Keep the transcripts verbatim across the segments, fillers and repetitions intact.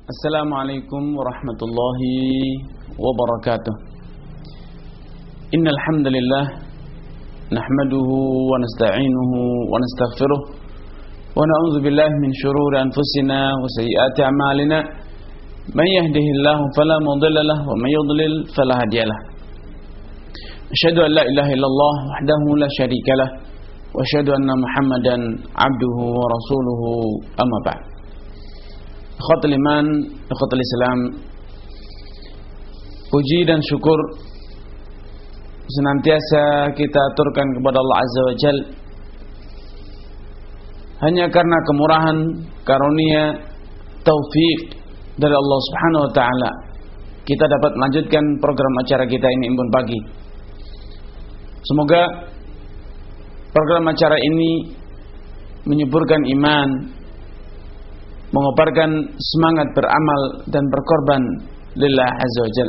Assalamualaikum warahmatullahi wabarakatuh. Innal hamdalillah nahmaduhu wa nasta'inuhu wa nastaghfiruh wa na'udzu billahi min shururi anfusina wa sayyiati a'malina. Man yahdihillahu fala mudilla lahu wa man yudlil fala hadiyalah. Asyhadu an la ilaha illallah wahdahu la syarika lah wa asyhadu anna Muhammadan 'abduhu wa rasuluhu, amma ba'd. Ikhwatul iman, ikhwatul Islam, puji dan syukur senantiasa kita aturkan kepada Allah Azza wa Jal. Hanya karena kemurahan, karunia, taufik dari Allah Subhanahu wa taala, kita dapat melanjutkan program acara kita ini, Imbun Pagi. Semoga program acara ini menyuburkan iman, mengobarkan semangat beramal dan berkorban lillah azza wajal.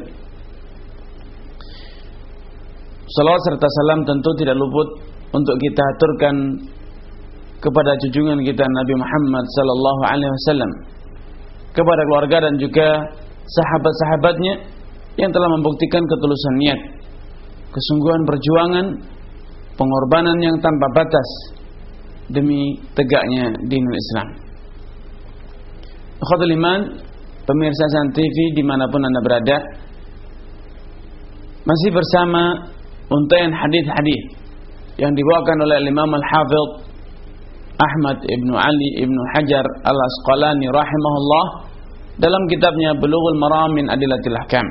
Salawat serta salam tentu tidak luput untuk kita aturkan kepada junjungan kita Nabi Muhammad sallallahu alaihi wasallam, kepada keluarga dan juga sahabat-sahabatnya yang telah membuktikan ketulusan niat, kesungguhan perjuangan, pengorbanan yang tanpa batas demi tegaknya dinul Islam. Ikhwatul iman, pemirsa San T V dimanapun Anda berada, masih bersama untaian hadis-hadis yang dibawakan oleh Imam Al-Hafidh Ahmad Ibnu Ali Ibnu Hajar Al-Asqalani rahimahullah dalam kitabnya Bulughul Maram min Adillatil Ahkam.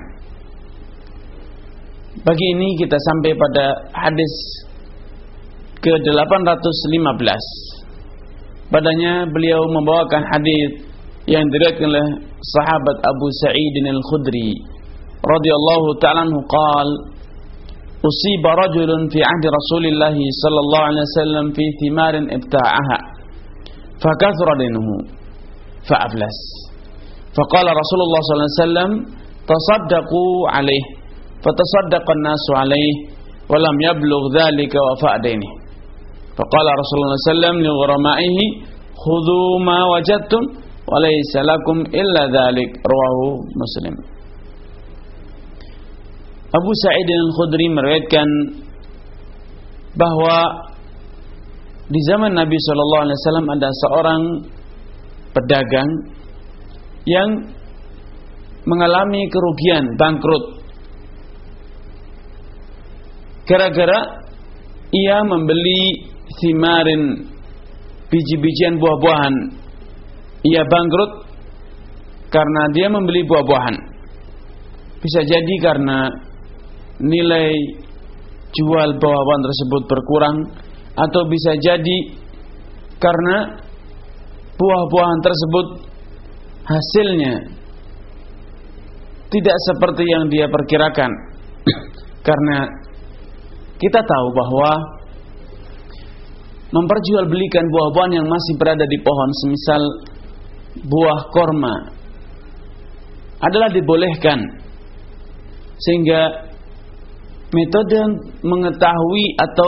Pagi ini kita sampai pada hadis ke delapan ratus lima belas. Padanya beliau membawakan hadis yang diriwayatkan oleh sahabat Abu Sa'id Al-Khudri radhiyallahu ta'ala anhu qala usiba rajulun fi ahdi Rasulillah sallallahu alaihi wasallam fi thimarin ibta'aha fakathura dinuhu fa'aflas faqala Rasulullah sallallahu alaihi wasallam tasaddaqu alaihi fatasaddaqa an-nasu alaihi wa lam yablugh dhalika wafa' dinihi faqala Rasulullah sallallahu alaihi wasallam li ghuramaihi khudhu ma wajadtum walaysa lakum illa dzalik, rawahu Muslim. Abu Sa'id Al-Khudri meriwayatkan bahwa di zaman Nabi sallallahu alaihi wasallam ada seorang pedagang yang mengalami kerugian, bangkrut, gara-gara ia membeli thimarin, biji-bijian buah-buahan. Ia bangkrut karena dia membeli buah-buahan. Bisa jadi karena nilai jual buah-buahan tersebut berkurang, atau bisa jadi karena buah-buahan tersebut hasilnya tidak seperti yang dia perkirakan. Karena kita tahu bahwa memperjualbelikan buah-buahan yang masih berada di pohon, semisal buah korma, adalah dibolehkan, sehingga metode mengetahui atau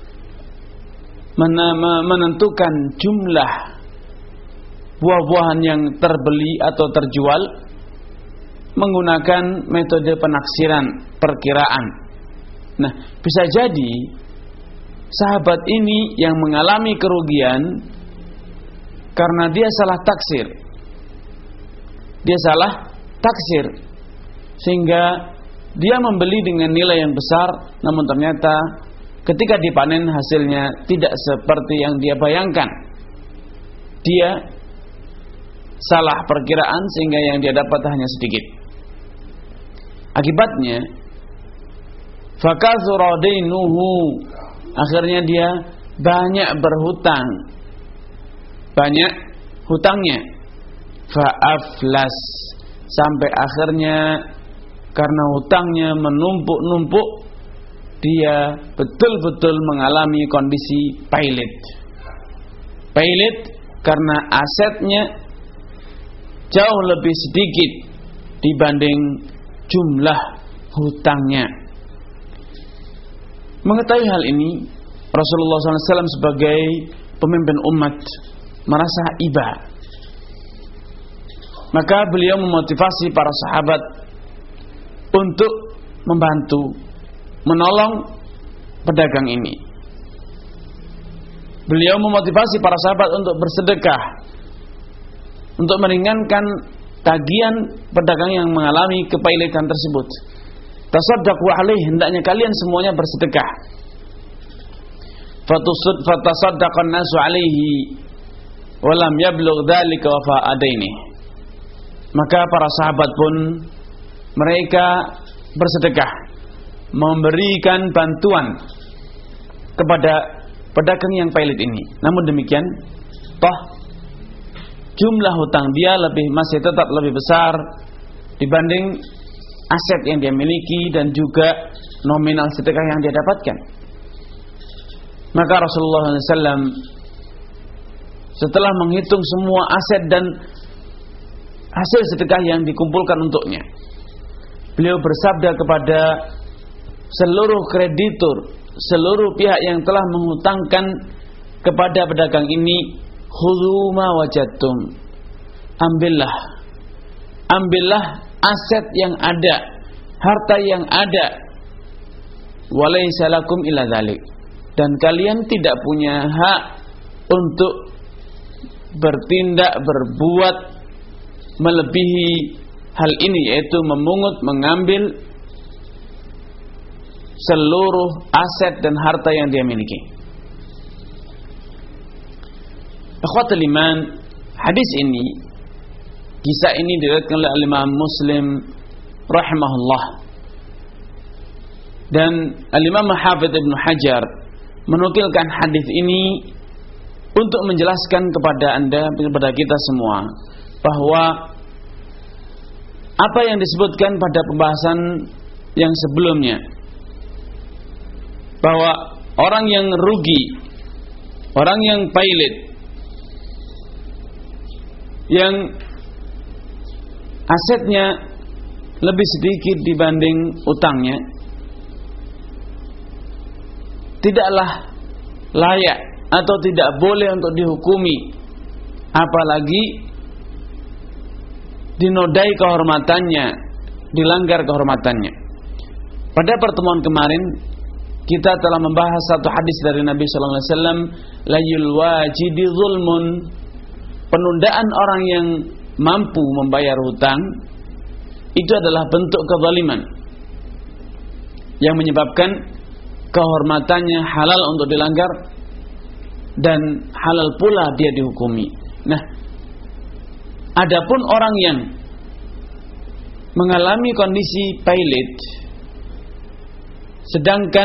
menentukan jumlah buah-buahan yang terbeli atau terjual menggunakan metode penaksiran, perkiraan. Nah, bisa jadi sahabat ini yang mengalami kerugian karena dia salah taksir. Dia salah taksir sehingga dia membeli dengan nilai yang besar, namun ternyata ketika dipanen hasilnya tidak seperti yang dia bayangkan. Dia salah perkiraan sehingga yang dia dapat hanya sedikit. Akibatnya fakathura dainuhu, akhirnya dia banyak berhutang, banyak hutangnya. Fa'aflas, sampai akhirnya karena hutangnya menumpuk-numpuk, dia betul-betul mengalami kondisi pailit. Pailit karena asetnya jauh lebih sedikit dibanding jumlah hutangnya. Mengetahui hal ini, Rasulullah shallallahu alaihi wasallam sebagai pemimpin umat merasa iba. Maka beliau memotivasi para sahabat untuk membantu, menolong pedagang ini. Beliau memotivasi para sahabat untuk bersedekah, untuk meringankan tagihan pedagang yang mengalami kepailitan tersebut. Tasaddaqu alaihi, hendaknya kalian semuanya bersedekah. Fatusud fatasaddaqan nasu alaihi wa lam yablugh dzalika wafa'adaini. Maka para sahabat pun mereka bersedekah, memberikan bantuan kepada pedagang yang pailit ini. Namun demikian, toh jumlah hutang dia lebih masih tetap lebih besar dibanding aset yang dia miliki dan juga nominal sedekah yang dia dapatkan. Maka Rasulullah shallallahu alaihi wasallam setelah menghitung semua aset dan hasil sedekah yang dikumpulkan untuknya, beliau bersabda kepada seluruh kreditur, seluruh pihak yang telah menghutangkan kepada pedagang ini, khudhu ma wajadtum, ambillah ambillah aset yang ada, harta yang ada, walaysa lakum illa dzalik, dan kalian tidak punya hak untuk bertindak, berbuat melebihi hal ini, yaitu memungut, mengambil seluruh aset dan harta yang dia miliki. Ikhwatul iman, hadis ini, kisah ini diriwayatkan oleh Imam Muslim rahimahullah, dan Al-Imam Hafidz Ibnu Hajar menukilkan hadis ini untuk menjelaskan kepada anda, kepada kita semua, bahwa apa yang disebutkan pada pembahasan yang sebelumnya, bahwa orang yang rugi, orang yang pailit, yang asetnya lebih sedikit dibanding utangnya, tidaklah layak atau tidak boleh untuk dihukumi, apalagi dinodai kehormatannya, dilanggar kehormatannya. Pada pertemuan kemarin kita telah membahas satu hadis dari Nabi sallallahu alaihi wasallam, layul wajidi zulmun, penundaan orang yang mampu membayar hutang itu adalah bentuk kezaliman yang menyebabkan kehormatannya halal untuk dilanggar dan halal pula dia dihukumi. Nah, adapun orang yang mengalami kondisi pailit, sedangkan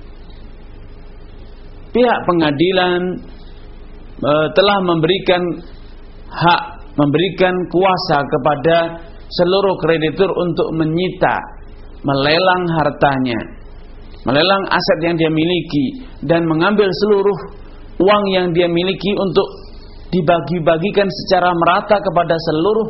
pihak pengadilan e, telah memberikan hak, memberikan kuasa kepada seluruh kreditur untuk menyita, melelang hartanya, melelang aset yang dia miliki, dan mengambil seluruh uang yang dia miliki untuk dibagi-bagikan secara merata kepada seluruh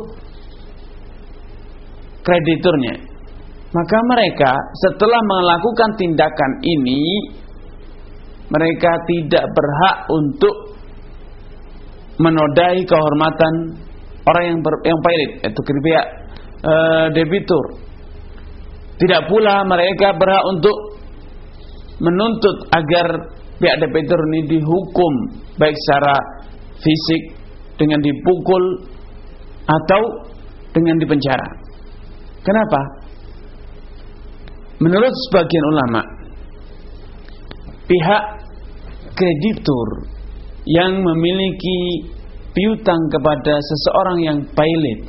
krediturnya. Maka mereka setelah melakukan tindakan ini, mereka tidak berhak untuk menodai kehormatan orang yang ber, yang pailit, yaitu pihak e, debitur. Tidak pula mereka berhak untuk menuntut agar pihak debitur ini dihukum, baik secara fisik dengan dipukul atau dengan dipenjara. Kenapa? Menurut sebagian ulama, pihak kreditur yang memiliki piutang kepada seseorang yang pailit,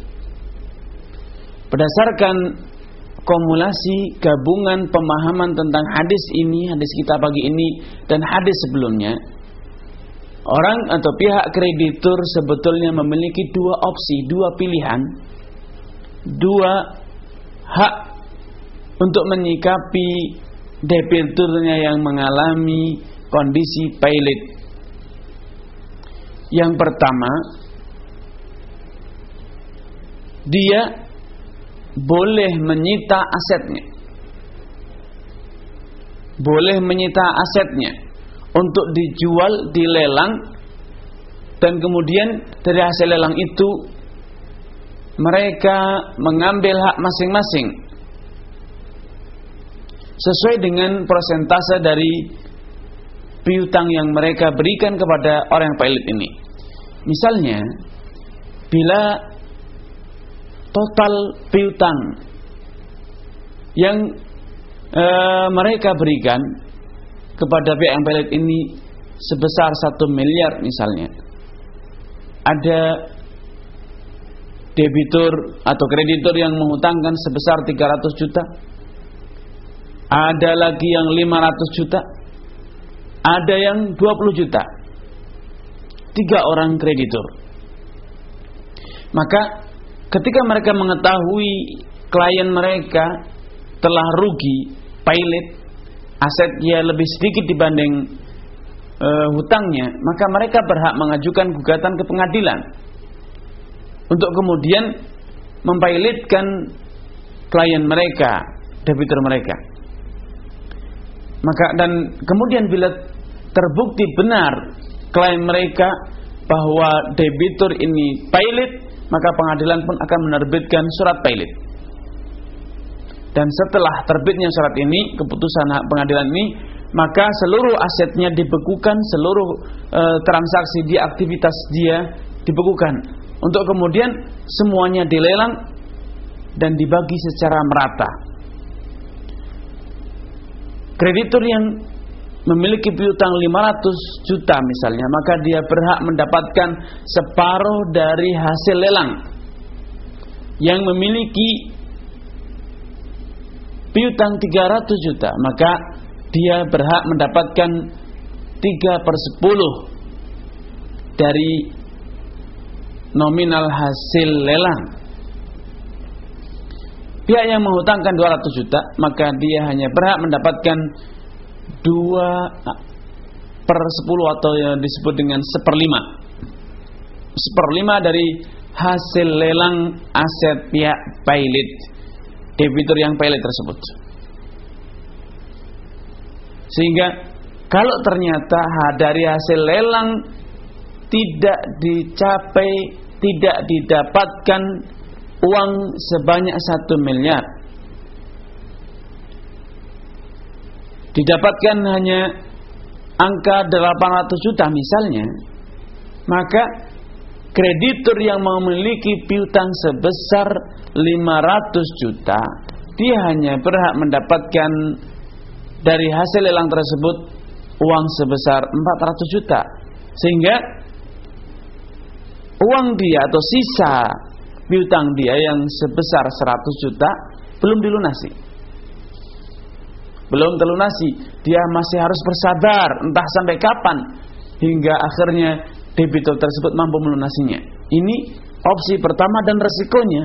berdasarkan kumulasi gabungan pemahaman tentang hadis ini, hadis kita pagi ini dan hadis sebelumnya, orang atau pihak kreditur sebetulnya memiliki dua opsi, dua pilihan, dua hak untuk menyikapi debiturnya yang mengalami kondisi pailit. Yang pertama, dia boleh menyita asetnya, boleh menyita asetnya untuk dijual, dilelang, dan kemudian dari hasil lelang itu mereka mengambil hak masing-masing sesuai dengan persentase dari piutang yang mereka berikan kepada orang yang pailit ini. Misalnya, bila total piutang yang e, mereka berikan kepada pihak yang pailit ini sebesar satu miliar misalnya, ada debitur atau kreditur yang menghutangkan sebesar tiga ratus juta, ada lagi yang lima ratus juta, ada yang dua puluh juta. Tiga orang kreditur. Maka ketika mereka mengetahui klien mereka telah rugi, pailit, asetnya lebih sedikit dibanding uh, hutangnya, maka mereka berhak mengajukan gugatan ke pengadilan untuk kemudian mempailitkan klien mereka, debitur mereka. Maka dan kemudian bila terbukti benar klaim mereka bahwa debitur ini pailit, maka pengadilan pun akan menerbitkan surat pailit. Dan setelah terbitnya surat ini, keputusan hak pengadilan ini, maka seluruh asetnya dibekukan, seluruh e, transaksi di aktivitas dia dibekukan, untuk kemudian semuanya dilelang dan dibagi secara merata. Kreditur yang memiliki piutang lima ratus juta misalnya, maka dia berhak mendapatkan separuh dari hasil lelang. Yang memiliki piutang tiga ratus juta, maka dia berhak mendapatkan tiga per sepuluh dari nominal hasil lelang. Pihak yang menghutangkan dua ratus juta, maka dia hanya berhak mendapatkan dua per sepuluh atau yang disebut dengan seperlima. Seperlima dari hasil lelang aset pihak pailit, debitur yang pailit tersebut. Sehingga kalau ternyata dari hasil lelang tidak dicapai, tidak didapatkan uang sebanyak satu miliar, didapatkan hanya angka delapan ratus juta misalnya, maka kreditur yang memiliki piutang sebesar lima ratus juta, dia hanya berhak mendapatkan dari hasil lelang tersebut uang sebesar empat ratus juta. Sehingga uang dia atau sisa piutang dia yang sebesar seratus juta belum dilunasi, belum terlunasi. Dia masih harus bersabar entah sampai kapan hingga akhirnya debitur tersebut mampu melunasinya. Ini opsi pertama dan resikonya.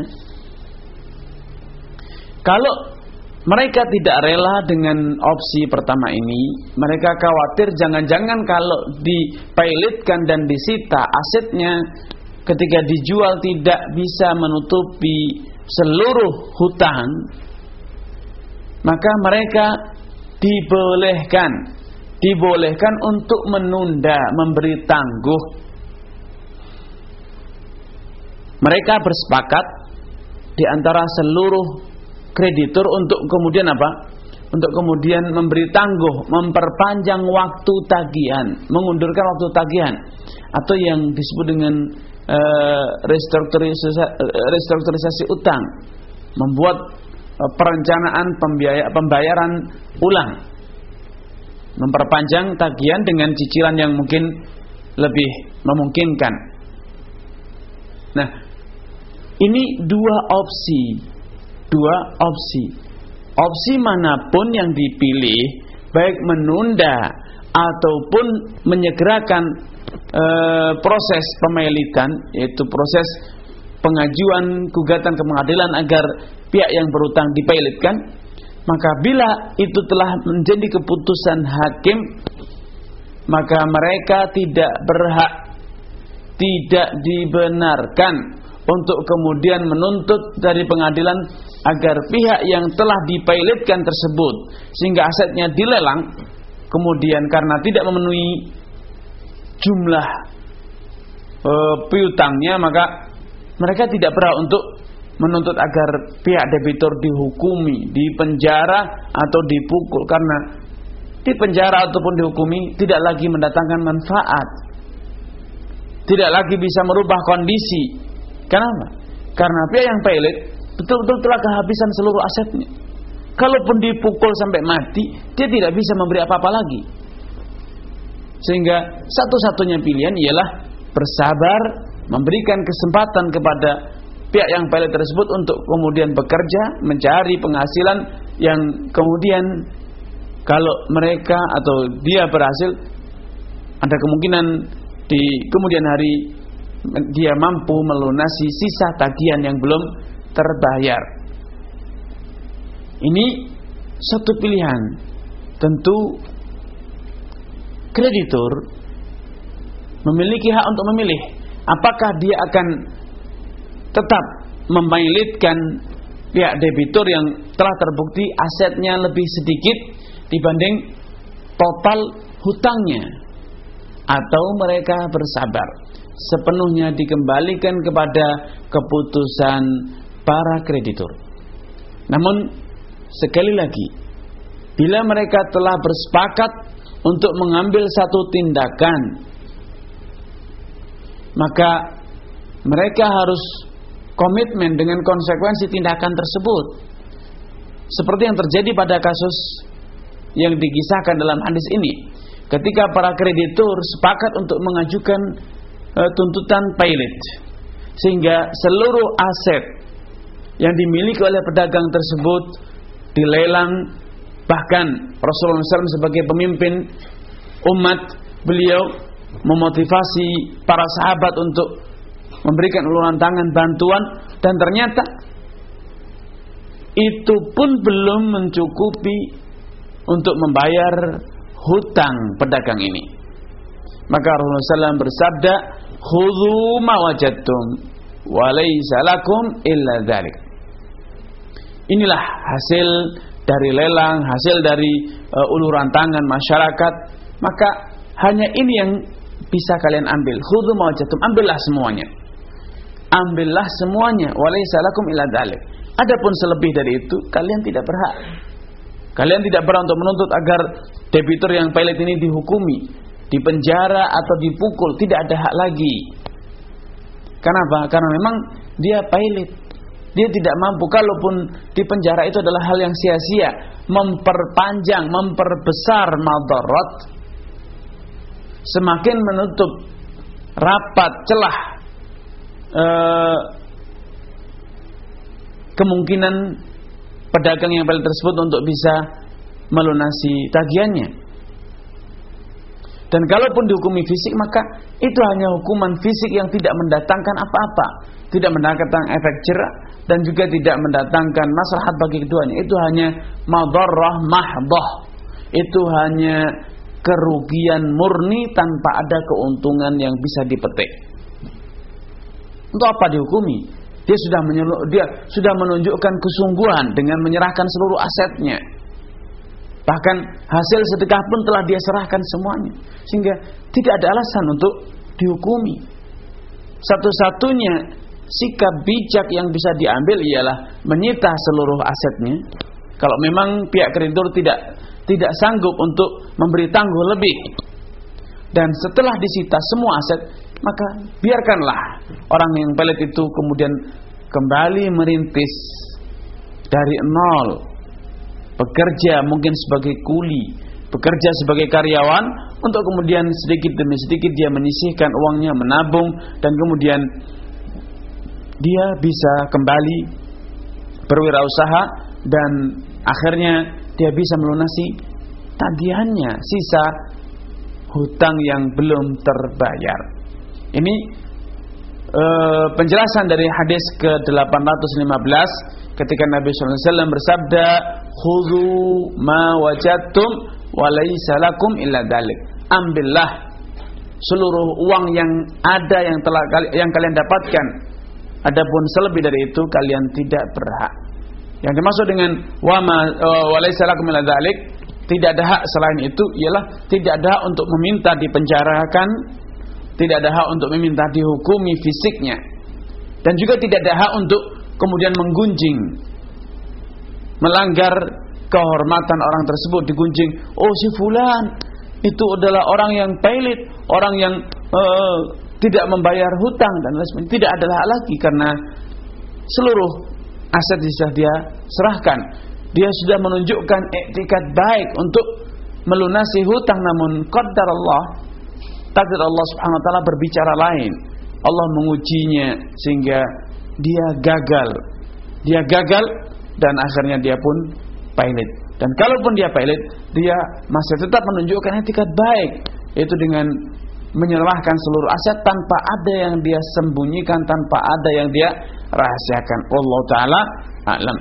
Kalau mereka tidak rela dengan opsi pertama ini, mereka khawatir jangan-jangan kalau dipailitkan dan disita asetnya, ketika dijual tidak bisa menutupi seluruh hutang, maka mereka dibolehkan dibolehkan untuk menunda, memberi tangguh. Mereka bersepakat di antara seluruh kreditur untuk kemudian apa? Untuk kemudian memberi tangguh, memperpanjang waktu tagihan, mengundurkan waktu tagihan, atau yang disebut dengan uh, restrukturisasi, restrukturisasi utang, membuat uh, perencanaan pembiaya, pembayaran ulang, memperpanjang tagihan dengan cicilan yang mungkin lebih memungkinkan. Nah, ini dua opsi. Dua opsi. Opsi manapun yang dipilih, baik menunda ataupun menyegerakan e, proses pemailitan, yaitu proses pengajuan gugatan ke pengadilan agar pihak yang berutang dipailitkan, maka bila itu telah menjadi keputusan hakim, maka mereka tidak berhak, tidak dibenarkan untuk kemudian menuntut dari pengadilan agar pihak yang telah dipailitkan tersebut sehingga asetnya dilelang, kemudian karena tidak memenuhi jumlah e, piutangnya, maka mereka tidak berhak untuk menuntut agar pihak debitur dihukumi, dipenjara atau dipukul, karena dipenjara ataupun dihukumi tidak lagi mendatangkan manfaat, tidak lagi bisa merubah kondisi. Kenapa? Karena pihak yang pelit betul-betul telah kehabisan seluruh asetnya. Kalaupun dipukul sampai mati, dia tidak bisa memberi apa-apa lagi. Sehingga satu-satunya pilihan ialah bersabar, memberikan kesempatan kepada pihak yang pelit tersebut untuk kemudian bekerja, mencari penghasilan yang kemudian kalau mereka atau dia berhasil, ada kemungkinan di kemudian hari dia mampu melunasi sisa tagihan yang belum terbayar. Ini satu pilihan. Tentu kreditur memiliki hak untuk memilih apakah dia akan tetap memilitkan pihak debitur yang telah terbukti asetnya lebih sedikit dibanding total hutangnya, atau mereka bersabar, sepenuhnya dikembalikan kepada keputusan para kreditur. Namun sekali lagi, bila mereka telah bersepakat untuk mengambil satu tindakan, maka mereka harus komitmen dengan konsekuensi tindakan tersebut. Seperti yang terjadi pada kasus yang dikisahkan dalam hadis ini, ketika para kreditur sepakat untuk mengajukan e, tuntutan pailit, sehingga seluruh aset yang dimiliki oleh pedagang tersebut dilelang. Bahkan Rasulullah shallallahu alaihi wasallam sebagai pemimpin umat, beliau memotivasi para sahabat untuk memberikan uluran tangan bantuan, dan ternyata itu pun belum mencukupi untuk membayar hutang pedagang ini. Maka Rasulullah shallallahu alaihi wasallam bersabda, "Khudzu ma wajadtum wa laisa lakum illa dzalik." Inilah hasil dari lelang, hasil dari uh, uluran tangan masyarakat. Maka hanya ini yang bisa kalian ambil. Khudzu ma wajadtum, ambillah semuanya. Ambillah semuanya, wa laisa lakum illa dzalik. Adapun selebih dari itu kalian tidak berhak. Kalian tidak berhak untuk menuntut agar debitur yang pelit ini dihukumi, dipenjara atau dipukul. Tidak ada hak lagi. Kenapa? Karena memang dia pelit. Dia tidak mampu. Kalaupun dipenjara itu adalah hal yang sia-sia, memperpanjang, memperbesar madarat, semakin menutup rapat celah eh, kemungkinan pedagang yang pelit tersebut untuk bisa melunasi tagihannya. Dan kalaupun dihukumi fisik, maka itu hanya hukuman fisik yang tidak mendatangkan apa-apa, tidak mendatangkan efek jera, dan juga tidak mendatangkan maslahat bagi keduanya. Itu hanya madharrah mahdhah. Itu hanya kerugian murni tanpa ada keuntungan yang bisa dipetik. Untuk apa dihukumi? Dia sudah menyelu, dia sudah menunjukkan kesungguhan dengan menyerahkan seluruh asetnya. Bahkan hasil sedekah pun telah dia serahkan semuanya, sehingga tidak ada alasan untuk dihukumi. Satu-satunya sikap bijak yang bisa diambil ialah menyita seluruh asetnya. Kalau memang pihak kreditur tidak tidak sanggup untuk memberi tangguh lebih, dan setelah disita semua aset, maka biarkanlah orang yang pelit itu kemudian kembali merintis dari nol, bekerja mungkin sebagai kuli, bekerja sebagai karyawan, untuk kemudian sedikit demi sedikit dia menyisihkan uangnya, menabung, dan kemudian dia bisa kembali berwirausaha, dan akhirnya dia bisa melunasi tagihannya, sisa hutang yang belum terbayar. Ini e, penjelasan dari hadis ke delapan ratus lima belas ketika Nabi sallallahu alaihi wasallam bersabda, "Khudzu ma wajadtum wa laisa lakum illa dzalik." Ambillah seluruh uang yang ada yang telah yang kalian dapatkan. Adapun selebih dari itu kalian tidak berhak. Yang dimaksud dengan wa ma wa laisa lakum illa dzalik, tidak ada hak selain itu, ialah tidak ada hak untuk meminta dipenjarakan, tidak ada hak untuk meminta dihukumi fisiknya, dan juga tidak ada hak untuk kemudian menggunjing, melanggar kehormatan orang tersebut, digunjing, oh si fulan itu adalah orang yang pailit, orang yang uh, tidak membayar hutang dan lain sebagainya. Tidak adalah lagi, karena seluruh aset sudah dia serahkan. Dia sudah menunjukkan iktikad baik untuk melunasi hutang, namun qadar Allah, takdir Allah Subhanahu wa taala berbicara lain. Allah mengujinya sehingga dia gagal. Dia gagal dan akhirnya dia pun pailit. Dan kalaupun dia pailit, dia masih tetap menunjukkan iktikad baik, yaitu dengan menyerahkan seluruh aset tanpa ada yang dia sembunyikan, tanpa ada yang dia rahasiakan. Wallahu taala a'lam.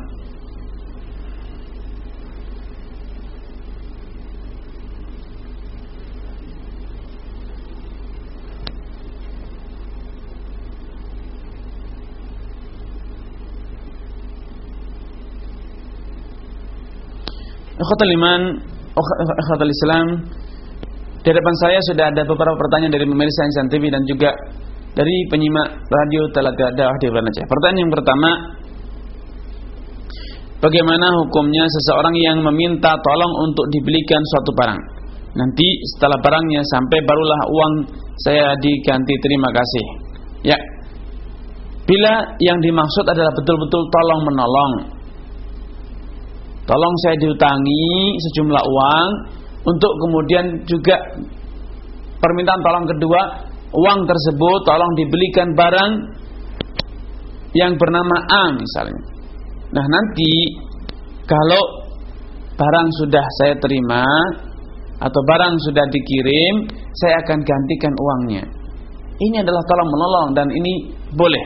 Ikhwatul iman, ikhwatul Islam, di hadapan saya sudah ada beberapa pertanyaan dari pemirsa Insan T V dan juga dari penyimak radio Telaga Dakwah di Banda Aceh. Pertanyaan yang pertama, bagaimana hukumnya seseorang yang meminta tolong untuk dibelikan suatu barang, nanti setelah barangnya sampai barulah uang saya diganti terima kasih? Ya, bila yang dimaksud adalah betul-betul tolong menolong, tolong saya diutangi sejumlah uang, untuk kemudian juga permintaan tolong kedua, uang tersebut tolong dibelikan barang yang bernama A misalnya. Nah, nanti kalau barang sudah saya terima atau barang sudah dikirim, saya akan gantikan uangnya. Ini adalah tolong menolong dan ini boleh.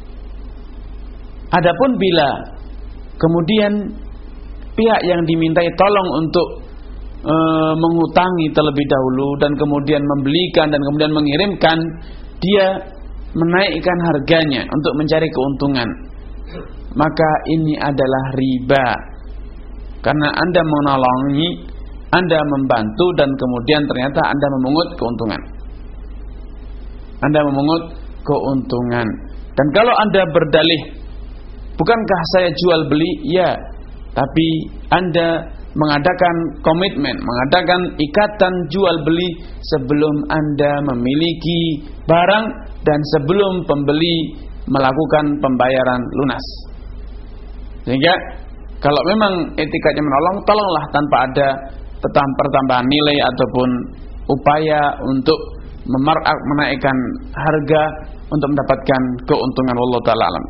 Adapun bila kemudian pihak yang dimintai tolong untuk e, menghutangi terlebih dahulu dan kemudian membelikan dan kemudian mengirimkan, dia menaikkan harganya untuk mencari keuntungan, maka ini adalah riba. Karena Anda menolongi, Anda membantu dan kemudian ternyata Anda memungut keuntungan. Anda memungut keuntungan. Dan kalau Anda berdalih, bukankah saya jual beli? Ya, tapi Anda mengadakan komitmen, mengadakan ikatan jual beli sebelum Anda memiliki barang dan sebelum pembeli melakukan pembayaran lunas. Sehingga kalau memang etikanya menolong, tolonglah tanpa ada pertambahan nilai ataupun upaya untuk memarak, menaikkan harga untuk mendapatkan keuntungan. Wallahu ta'ala alam.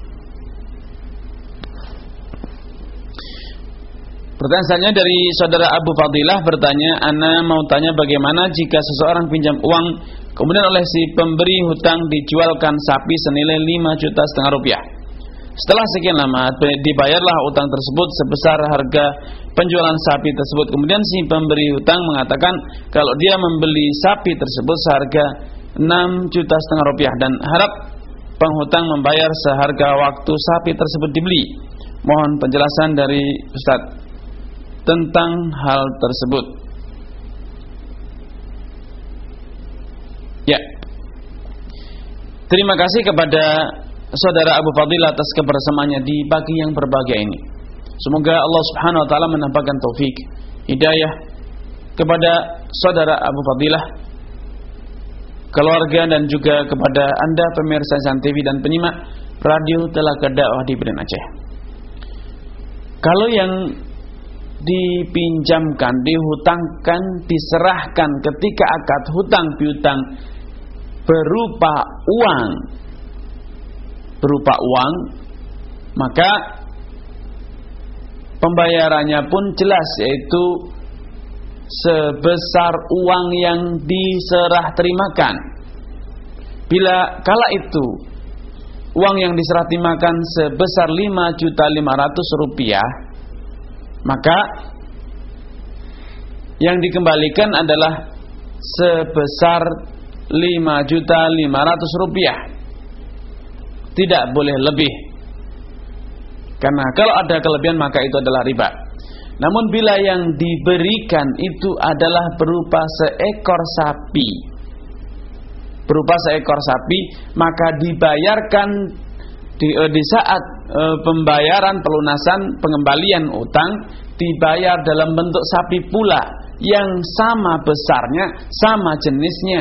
Pertanyaan selanjutnya dari saudara Abu Fadilah bertanya, ana mau tanya bagaimana jika seseorang pinjam uang kemudian oleh si pemberi hutang dijualkan sapi senilai lima juta setengah rupiah. Setelah sekian lama dibayarlah utang tersebut sebesar harga penjualan sapi tersebut. Kemudian si pemberi hutang mengatakan kalau dia membeli sapi tersebut seharga enam juta setengah rupiah dan harap penghutang membayar seharga waktu sapi tersebut dibeli. Mohon penjelasan dari Ustaz tentang hal tersebut. Ya, terima kasih kepada saudara Abu Fadil atas kebersamaannya di pagi yang berbahagia ini. Semoga Allah Subhanahu wa taala menampakkan taufik, hidayah kepada saudara Abu Fadilah, keluarga dan juga kepada Anda pemirsa Insan T V dan penyimak radio Telaga Dakwah di Banda Aceh. Kalau yang dipinjamkan, dihutangkan, diserahkan ketika akad hutang piutang berupa uang, berupa uang, maka pembayarannya pun jelas, yaitu sebesar uang yang diserah terimakan. Bila kala itu uang yang diserah terimakan sebesar lima juta lima ratus rupiah, maka yang dikembalikan adalah sebesar lima juta lima ratus rupiah. Tidak boleh lebih. Karena kalau ada kelebihan maka itu adalah riba. Namun bila yang diberikan itu adalah berupa seekor sapi, berupa seekor sapi, maka dibayarkan di, di saat e, pembayaran, pelunasan, pengembalian utang dibayar dalam bentuk sapi pula yang sama besarnya, sama jenisnya.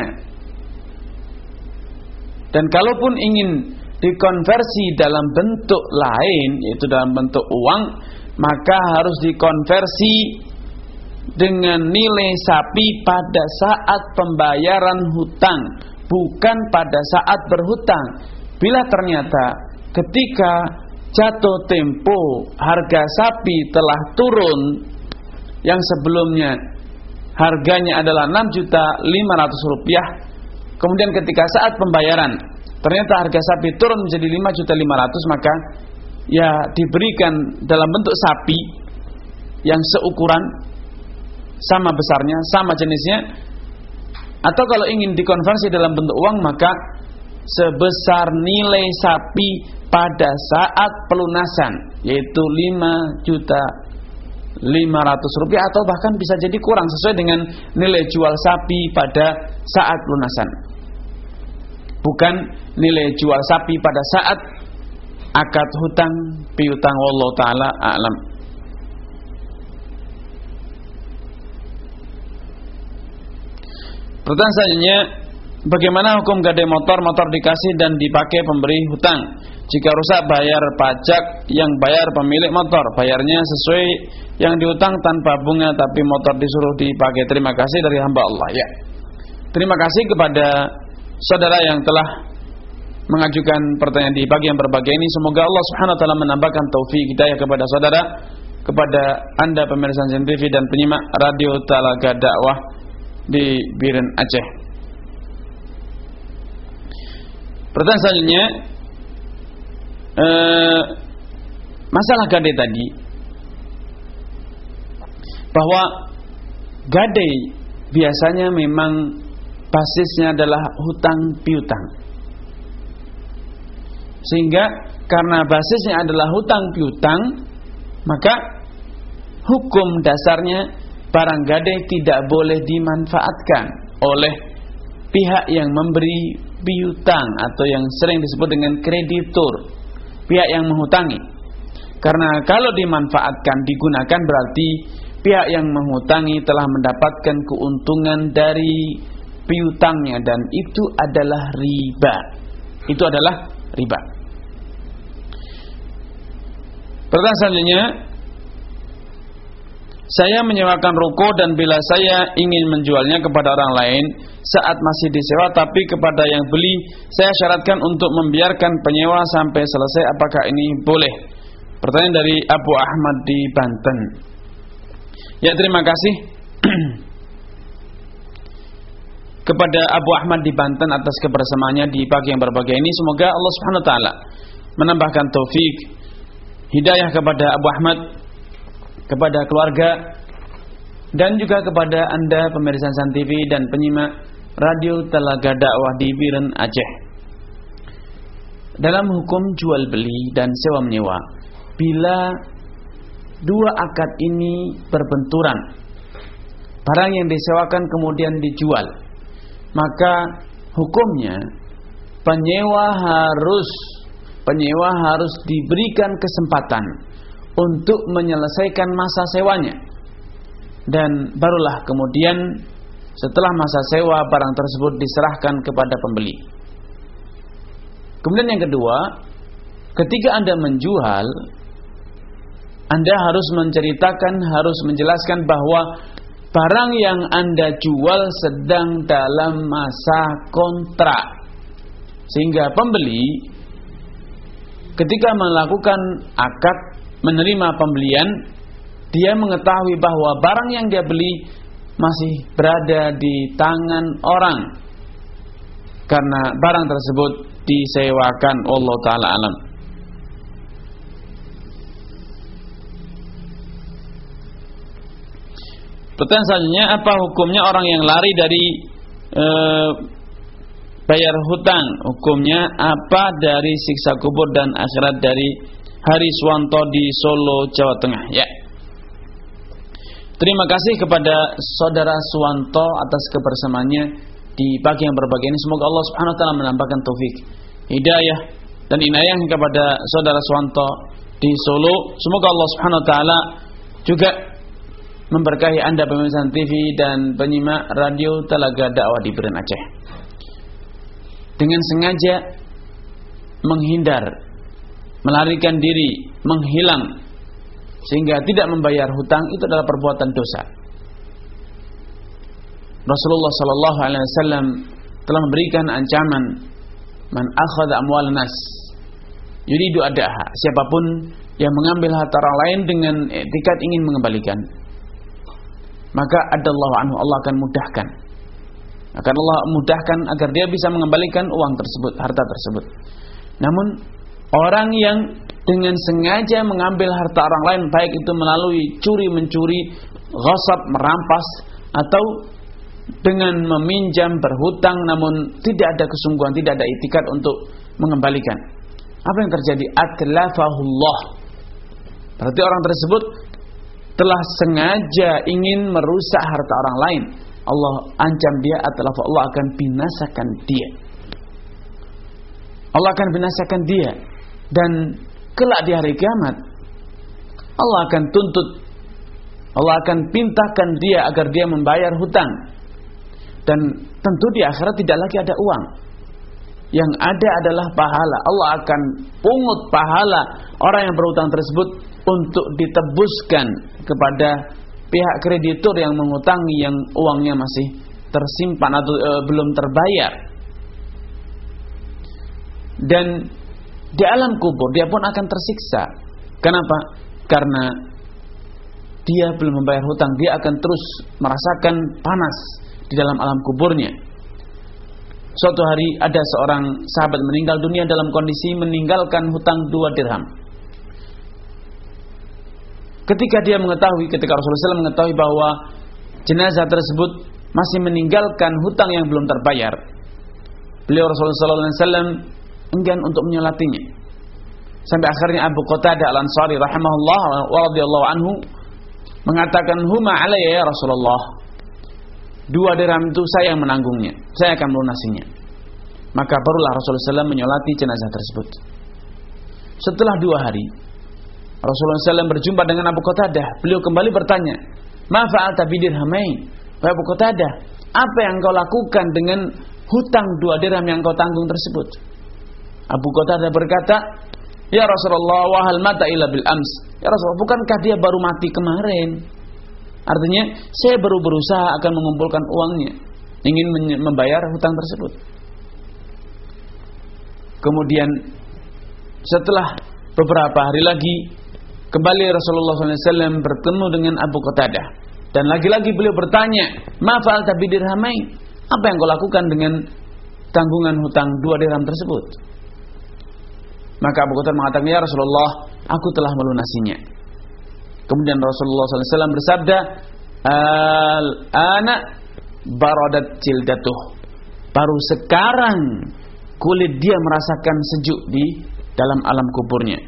Dan kalaupun ingin dikonversi dalam bentuk lain, yaitu dalam bentuk uang, maka harus dikonversi dengan nilai sapi pada saat pembayaran hutang, bukan pada saat berhutang. Bila ternyata ketika jatuh tempo harga sapi telah turun, yang sebelumnya harganya adalah enam juta lima ratus rupiah, kemudian ketika saat pembayaran ternyata harga sapi turun menjadi lima juta lima ratus, maka ya diberikan dalam bentuk sapi yang seukuran, sama besarnya, sama jenisnya. Atau kalau ingin dikonversi dalam bentuk uang, maka sebesar nilai sapi pada saat pelunasan, yaitu lima juta lima ratus rupiah, atau bahkan bisa jadi kurang sesuai dengan nilai jual sapi pada saat pelunasan, bukan nilai jual sapi pada saat akad hutang piutang. Wallahu taala a'lam. Pertanyaan selanjutnya, bagaimana hukum gadai motor? Motor dikasih dan dipakai pemberi hutang. Jika rusak, bayar pajak yang bayar pemilik motor. Bayarnya sesuai yang dihutang tanpa bunga, tapi motor disuruh dipakai. Terima kasih dari hamba Allah. Ya, terima kasih kepada saudara yang telah mengajukan pertanyaan di pagi yang berbahagia ini. Semoga Allah Subhanahu wa taala menambahkan taufik hidayah kepada saudara, kepada Anda pemirsa T V dan penyimak Radio Talaga Dakwah di Biren Aceh. Pertanyaan selanjutnya, eh, masalah gadai tadi, bahwa gadai biasanya memang basisnya adalah hutang piutang. Sehingga karena basisnya adalah hutang piutang, maka hukum dasarnya barang gadai tidak boleh dimanfaatkan oleh pihak yang memberi piutang atau yang sering disebut dengan kreditur, pihak yang menghutangi. Karena kalau dimanfaatkan, digunakan, berarti pihak yang menghutangi telah mendapatkan keuntungan dari piutangnya, dan itu adalah riba. Itu adalah riba. Pertanyaan selanjutnya, saya menyewakan ruko dan bila saya ingin menjualnya kepada orang lain saat masih disewa, tapi kepada yang beli saya syaratkan untuk membiarkan penyewa sampai selesai, apakah ini boleh? Pertanyaan dari Abu Ahmad di Banten. Ya, terima kasih kepada Abu Ahmad di Banten atas kebersamaannya di pagi yang berbahagia ini. Semoga Allah Subhanahu wa taala menambahkan taufik hidayah kepada Abu Ahmad, kepada keluarga, dan juga kepada Anda pemirsa San T V dan penyimak Radio Talaga Dakwah di Biren Aceh. Dalam hukum jual beli dan sewa menyewa, bila dua akad ini berbenturan, barang yang disewakan kemudian dijual, maka hukumnya penyewa harus penyewa harus diberikan kesempatan untuk menyelesaikan masa sewanya, dan barulah kemudian setelah masa sewa barang tersebut diserahkan kepada pembeli. Kemudian yang kedua, ketika Anda menjual, Anda harus menceritakan, harus menjelaskan bahwa barang yang Anda jual sedang dalam masa kontrak, sehingga pembeli ketika melakukan akad menerima pembelian, dia mengetahui bahwa barang yang dia beli masih berada di tangan orang, karena barang tersebut disewakan. Allah Ta'ala alam. Pertanyaan selanjutnya, apa hukumnya orang yang lari dari e, bayar hutang? Hukumnya apa dari siksa kubur dan akhirat? Dari Hari Suwanto di Solo, Jawa Tengah. Ya, terima kasih kepada saudara Suwanto atas kebersamaannya di pagi yang berbahagia ini. Semoga Allah Subhanahu wa taala menambahkan taufik hidayah dan inayah kepada saudara Swanto di Solo. Semoga Allah Subhanahu wa taala juga memberkahi Anda pemirsa T V dan penyimak radio Telaga Dakwah di Biren Aceh. Dengan sengaja menghindar, melarikan diri, menghilang sehingga tidak membayar hutang, itu adalah perbuatan dosa. Rasulullah sallallahu alaihi wasallam telah memberikan ancaman, man akhadha amwal nas yuridu adaha, siapapun yang mengambil harta orang lain dengan etikat ingin mengembalikan, maka adallahu anhu, Allah akan mudahkan. Akan Allah mudahkan agar dia bisa mengembalikan uang tersebut, harta tersebut. Namun orang yang dengan sengaja mengambil harta orang lain, baik itu melalui curi mencuri, ghasab merampas, atau dengan meminjam berhutang namun tidak ada kesungguhan, tidak ada itikat untuk mengembalikan, apa yang terjadi? Atlafahullah. Berarti orang tersebut telah sengaja ingin merusak harta orang lain. Allah ancam dia, atlafah, Allah akan binasakan dia. Allah akan binasakan dia. Dan kelak di hari kiamat Allah akan tuntut, Allah akan pintakan dia agar dia membayar hutang. Dan tentu di akhirat tidak lagi ada uang, yang ada adalah pahala. Allah akan pungut pahala orang yang berhutang tersebut untuk ditebuskan kepada pihak kreditur yang mengutangi, yang uangnya masih tersimpan atau e, belum terbayar. Dan di alam kubur dia pun akan tersiksa. Kenapa? Karena dia belum membayar hutang, dia akan terus merasakan panas di dalam alam kuburnya. Suatu hari ada seorang sahabat meninggal dunia dalam kondisi meninggalkan hutang dua dirham. Ketika dia mengetahui, ketika Rasulullah shallallahu alaihi wasallam mengetahui bahwa jenazah tersebut masih meninggalkan hutang yang belum terbayar, beliau Rasulullah shallallahu alaihi wasallam enggan untuk menyolatinya. Sampai akhirnya Abu Qatadah Al-Ansari rahimahullah wa radhiyallahu anhu mengatakan, huma alayya ya Rasulullah, dua dirham itu saya yang menanggungnya, saya akan melunasinya. Maka barulah Rasulullah shallallahu alaihi wasallam menyolati jenazah tersebut. Setelah dua hari Rasulullah shallallahu alaihi wasallam berjumpa dengan Abu Qatadah. Beliau kembali bertanya, ma fa'alta bidirhamain? Wahai Abu Qatadah, apa yang kau lakukan dengan hutang dua dirham yang kau tanggung tersebut? Abu Qatadah berkata, ya Rasulullah, wahal mata illa bil ams. Ya Rasulullah, bukankah dia baru mati kemarin? Artinya saya baru berusaha akan mengumpulkan uangnya, ingin membayar hutang tersebut. Kemudian setelah beberapa hari lagi kembali Rasulullah shallallahu alaihi wasallam bertemu dengan Abu Qatadah, dan lagi-lagi beliau bertanya, ma fa'alta bidirhamain? Apa yang kau lakukan dengan tanggungan hutang dua dirham tersebut? Maka Abu Qatadah mengatakan, ya Rasulullah, aku telah melunasinya. Kemudian Rasulullah shallallahu alaihi wasallam bersabda, al-ana baradat jildatuh. Baru sekarang kulit dia merasakan sejuk di dalam alam kuburnya.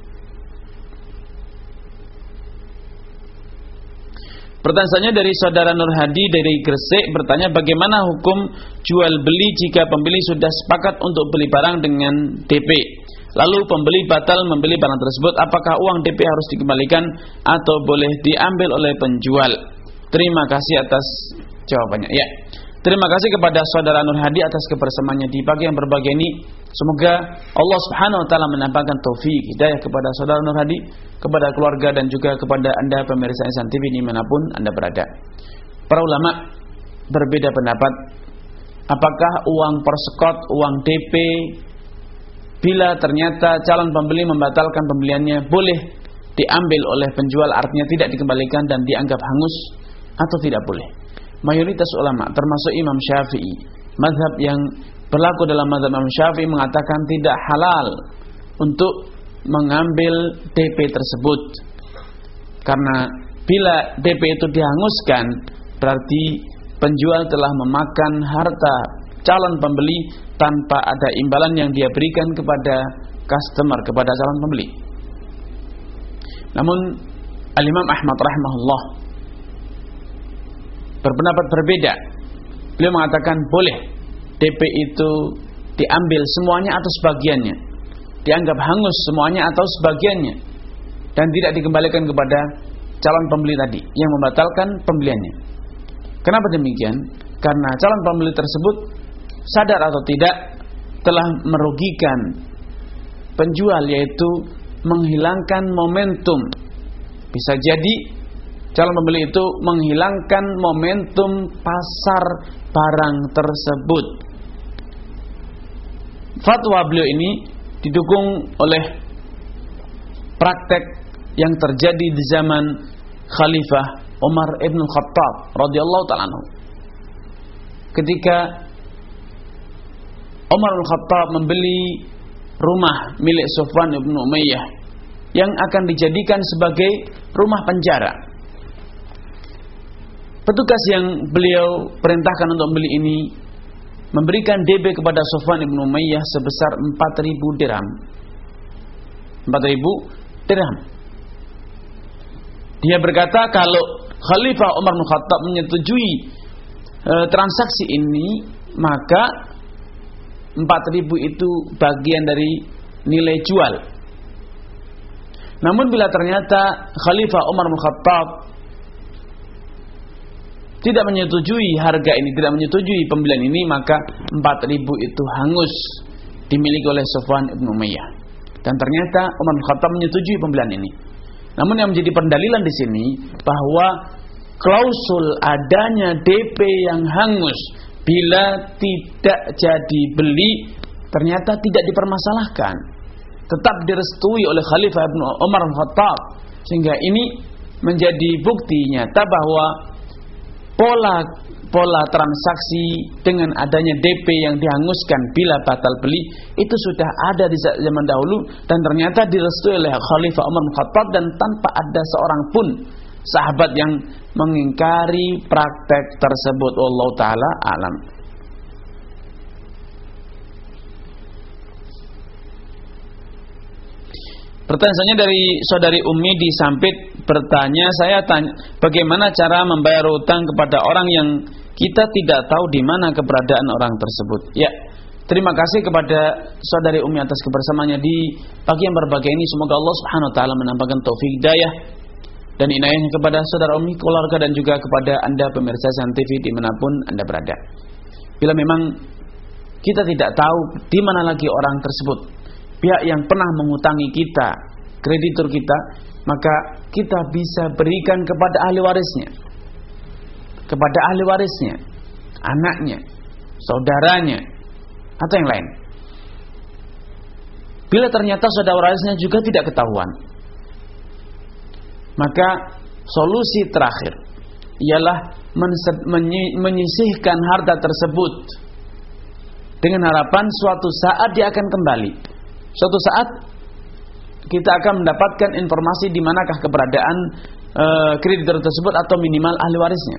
Pertanyaannya dari saudara Nur Hadi dari Gresik bertanya, bagaimana hukum jual beli jika pembeli sudah sepakat untuk beli barang dengan D P, lalu pembeli batal membeli barang tersebut, apakah uang D P harus dikembalikan atau boleh diambil oleh penjual? Terima kasih atas jawabannya. Ya, terima kasih kepada saudara Nur Hadi atas kebersamaannya di pagi yang berbahagia ini. Semoga Allah Subhanahu wa taala menampakkan taufik hidayah kepada saudara Nur Hadi, kepada keluarga, dan juga kepada Anda pemirsa Ihsan T V dimanapun Anda berada. Para ulama berbeda pendapat, apakah uang persekot, uang D P, bila ternyata calon pembeli membatalkan pembeliannya, boleh diambil oleh penjual, artinya tidak dikembalikan dan dianggap hangus, atau tidak boleh? Mayoritas ulama termasuk Imam Syafi'i, mazhab yang berlaku dalam mazhab Imam Syafi'i, mengatakan tidak halal untuk mengambil D P tersebut. Karena bila D P itu dihanguskan, berarti penjual telah memakan harta calon pembeli tanpa ada imbalan yang dia berikan kepada customer, kepada calon pembeli. Namun Al-Imam Ahmad rahimahullah berpendapat berbeda. Beliau mengatakan boleh D P itu diambil semuanya atau sebagiannya. dianggap hangus semuanya atau sebagiannya dan tidak dikembalikan kepada calon pembeli tadi yang membatalkan pembeliannya. Kenapa demikian? Karena calon pembeli tersebut sadar atau tidak telah merugikan penjual, yaitu menghilangkan momentum. Bisa jadi calon pembeli itu menghilangkan momentum pasar barang tersebut. Fatwa beliau ini didukung oleh praktek yang terjadi di zaman Khalifah Umar ibn Khattab radhiyallahu ta'ala anhu. Ketika Umar ibn Khattab membeli rumah milik Sufyan ibn Umayyah yang akan dijadikan sebagai rumah penjara. Petugas yang beliau perintahkan untuk membeli ini memberikan D B kepada Sufyan ibn Umayyah sebesar empat ribu dirham. empat ribu dirham. Dia berkata kalau Khalifah Umar bin Khattab menyetujui e, transaksi ini, maka empat ribu itu bagian dari nilai jual. Namun bila ternyata Khalifah Umar bin Khattab tidak menyetujui harga ini, tidak menyetujui pembelian ini, maka empat ribu itu hangus dimiliki oleh Sufyan ibn Umayyah. Dan ternyata Umar bin Khattab menyetujui pembelian ini. Namun yang menjadi pendalilan di sini bahwa klausul adanya D P yang hangus bila tidak jadi beli ternyata tidak dipermasalahkan, tetap direstui oleh Khalifah Ibn Umar bin Khattab, sehingga ini menjadi bukti nyata bahwa pola pola transaksi dengan adanya D P yang dihanguskan bila batal beli itu sudah ada di zaman dahulu dan ternyata direstui oleh Khalifah Umar bin Khattab, dan tanpa ada seorang pun sahabat yang mengingkari praktek tersebut. Wallahu taala alam. Pertanyaannya dari saudari Umi di Sampit bertanya, saya tanya, bagaimana cara membayar utang kepada orang yang kita tidak tahu di mana keberadaan orang tersebut? Ya, terima kasih kepada saudari Umi atas kebersamaannya di pagi yang berbahagia ini. Semoga Allah Subhanahu wa taala menambahkan taufik hidayah dan inayahnya kepada saudara Umi, keluarga, dan juga kepada Anda pemirsa San T V dimanapun Anda berada. Bila memang kita tidak tahu di mana lagi orang tersebut, pihak yang pernah mengutangi kita, kreditur kita, maka kita bisa berikan kepada ahli warisnya, kepada ahli warisnya, anaknya, saudaranya, atau yang lain. Bila ternyata saudara warisnya juga tidak ketahuan, maka solusi terakhir ialah menyisihkan harta tersebut dengan harapan suatu saat dia akan kembali. Suatu saat kita akan mendapatkan informasi di manakah keberadaan e, kreditor tersebut atau minimal ahli warisnya.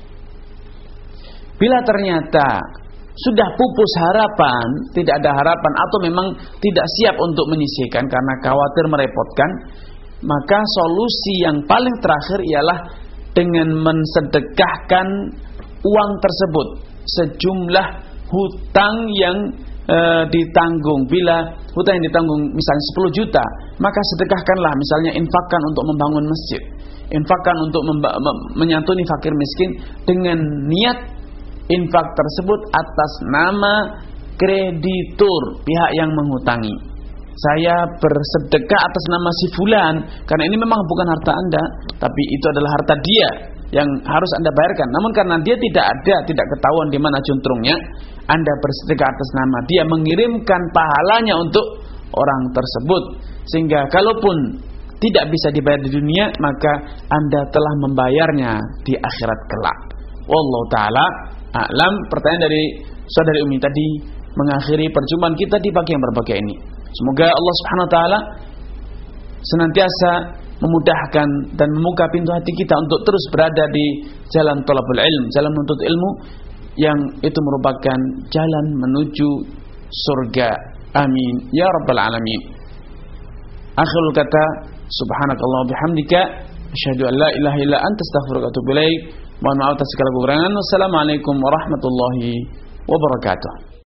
Bila ternyata sudah pupus harapan, tidak ada harapan, atau memang tidak siap untuk menyisihkan karena khawatir merepotkan, maka solusi yang paling terakhir ialah dengan mensedekahkan uang tersebut, sejumlah hutang yang e, ditanggung. Bila hutang yang ditanggung misalnya sepuluh juta, maka sedekahkanlah, misalnya infakkan untuk membangun masjid, infakkan untuk memba- mem- menyantuni fakir miskin, dengan niat infak tersebut atas nama kreditur, pihak yang menghutangi. Saya bersedekah atas nama si fulan, karena ini memang bukan harta Anda, tapi itu adalah harta dia yang harus Anda bayarkan. Namun karena dia tidak ada, tidak ketahuan di mana juntrungnya, Anda bersedekah atas nama dia, mengirimkan pahalanya untuk orang tersebut, sehingga kalaupun tidak bisa dibayar di dunia, maka Anda telah membayarnya di akhirat kelak. Wallahu taala a'lam. Pertanyaan dari saudari Umi tadi mengakhiri perjumpaan kita di pagi yang berbahagia ini. Semoga Allah Subhanahu wa taala senantiasa memudahkan dan membuka pintu hati kita untuk terus berada di jalan thalabul ilm, jalan menuntut ilmu yang itu merupakan jalan menuju surga. Amin ya rabbal alamin. Akhirul kata, subhanakallah bihamdika, asyhadu an la ilaha illa anta, astaghfiruka wa atubu ilaik. Mohon maaf atas segala kekurangan. Wassalamualaikum warahmatullahi wabarakatuh.